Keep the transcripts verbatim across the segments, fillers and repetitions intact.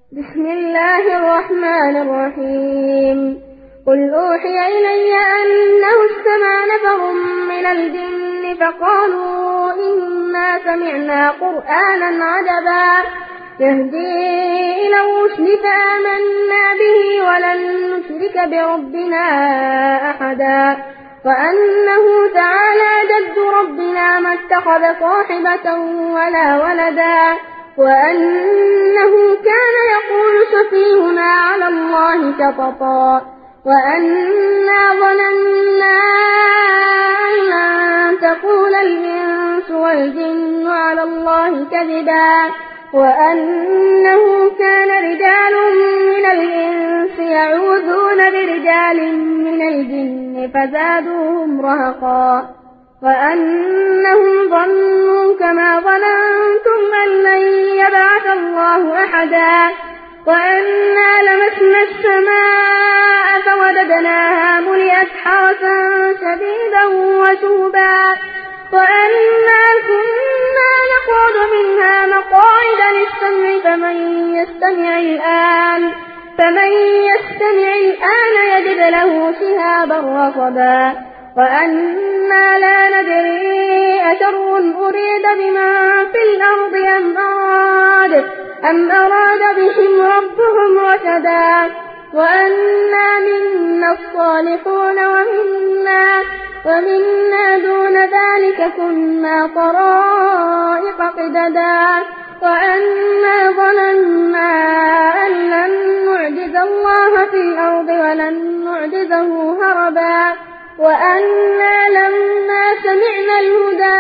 بسم الله الرحمن الرحيم قل أوحي إلي أنه استمع نفر من الجن فقالوا إنا سمعنا قرآنا عجبا يهدي إلى الرشد فآمنا به ولن نشرك بربنا أحدا وأنه تعالى جد ربنا ما اتخذ صاحبة ولا ولدا وأنه كان يقول سفيهنا على الله شططا وأنا ظننا أن لن تقول الإنس والجن على الله كذبا وأنه كان رجال من الإنس يعوذون برجال من الجن فزادوهم رهقا وأنهم ظنوا كما ظننتم أن لن يبعث الله أحدا وأنا لمسنا السماء فوجدناها ملئت حرسا شديدا وشوبا وأنا كنا نقعد منها مقاعد للسمع فمن يستمع الآن فمن يستمع الآن يجد له شهابا رصدا وأنا لا ندري أشر أريد بمن في الأرض أم أراد أم أراد بهم ربهم رشدا وأنا منا الصالحون ومنا ومنا دون ذلك كنا طرائق قددا وأنا ظننا أن لن نعجز الله في الأرض ولن نعجزه هربا وأنا لما سمعنا الهدى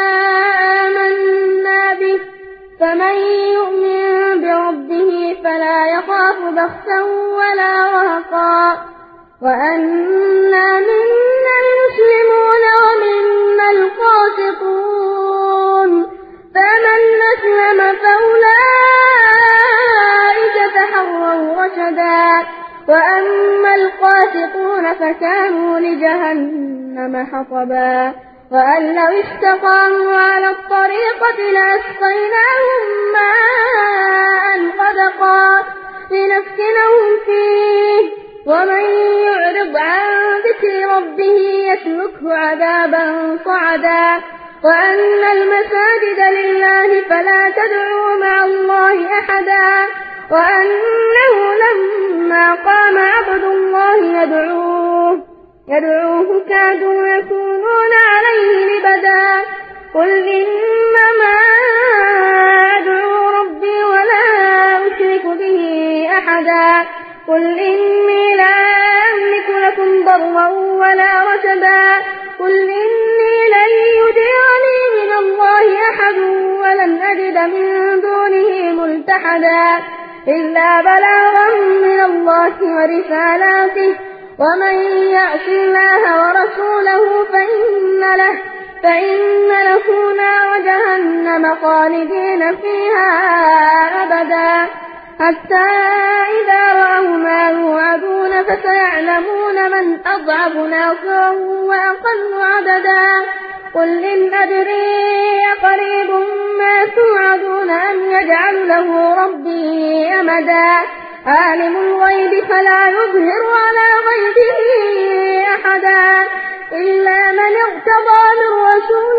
آمنا به فمن يؤمن بربه فلا يخاف بخسا ولا رهقا وأنا منا المسلمون ومنا القاسطون فمن أسلم فأولئك تحروا رشدا وأما القاسطون فكانوا لجهنم حطبا وأن لو استقاموا على الطريقة لأسقيناهم ماء غدقا لنفتنهم فيه ومن يعرض عن ذكر ربه يسلكه عذابا صعدا وأن المساجد لله فلا تدعوا مع الله أحدا وأنه لما قام عبد الله يدعوه يدعوه كادوا يكونون عليه لبدا قل إنما أدعو ربي ولا أشرك به أحدا قل إني لا أملك لكم ضرا ولا رشدا قل إني لن يجيرني من الله أحد ولن أجد من دونه ملتحدا إلا بلاغا من الله ورسالاته ومن يعص الله ورسوله فإن له فإن له نار جهنم خالدين فيها أبدا حتى إذا رأوا ما يوعدون فسيعلمون من أضعف ناصرا وأقل عددا قل إن أدري أقريب ما توعدون أم يجعل له ربي أمدا عالم الغيب فلا يظهر على غيبه أحدا إلا من ارتضى من رسول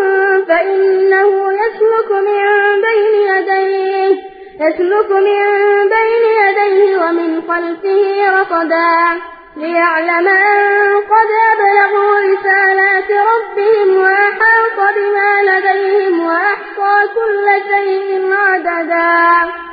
فإنه يسلك من بين يديه يسلك من بين يديه ومن خلفه رصدا ليعلم أن قد أبلغوا رسالات ربهم وأحاط بما لديهم وأحصى كل شيء عددا.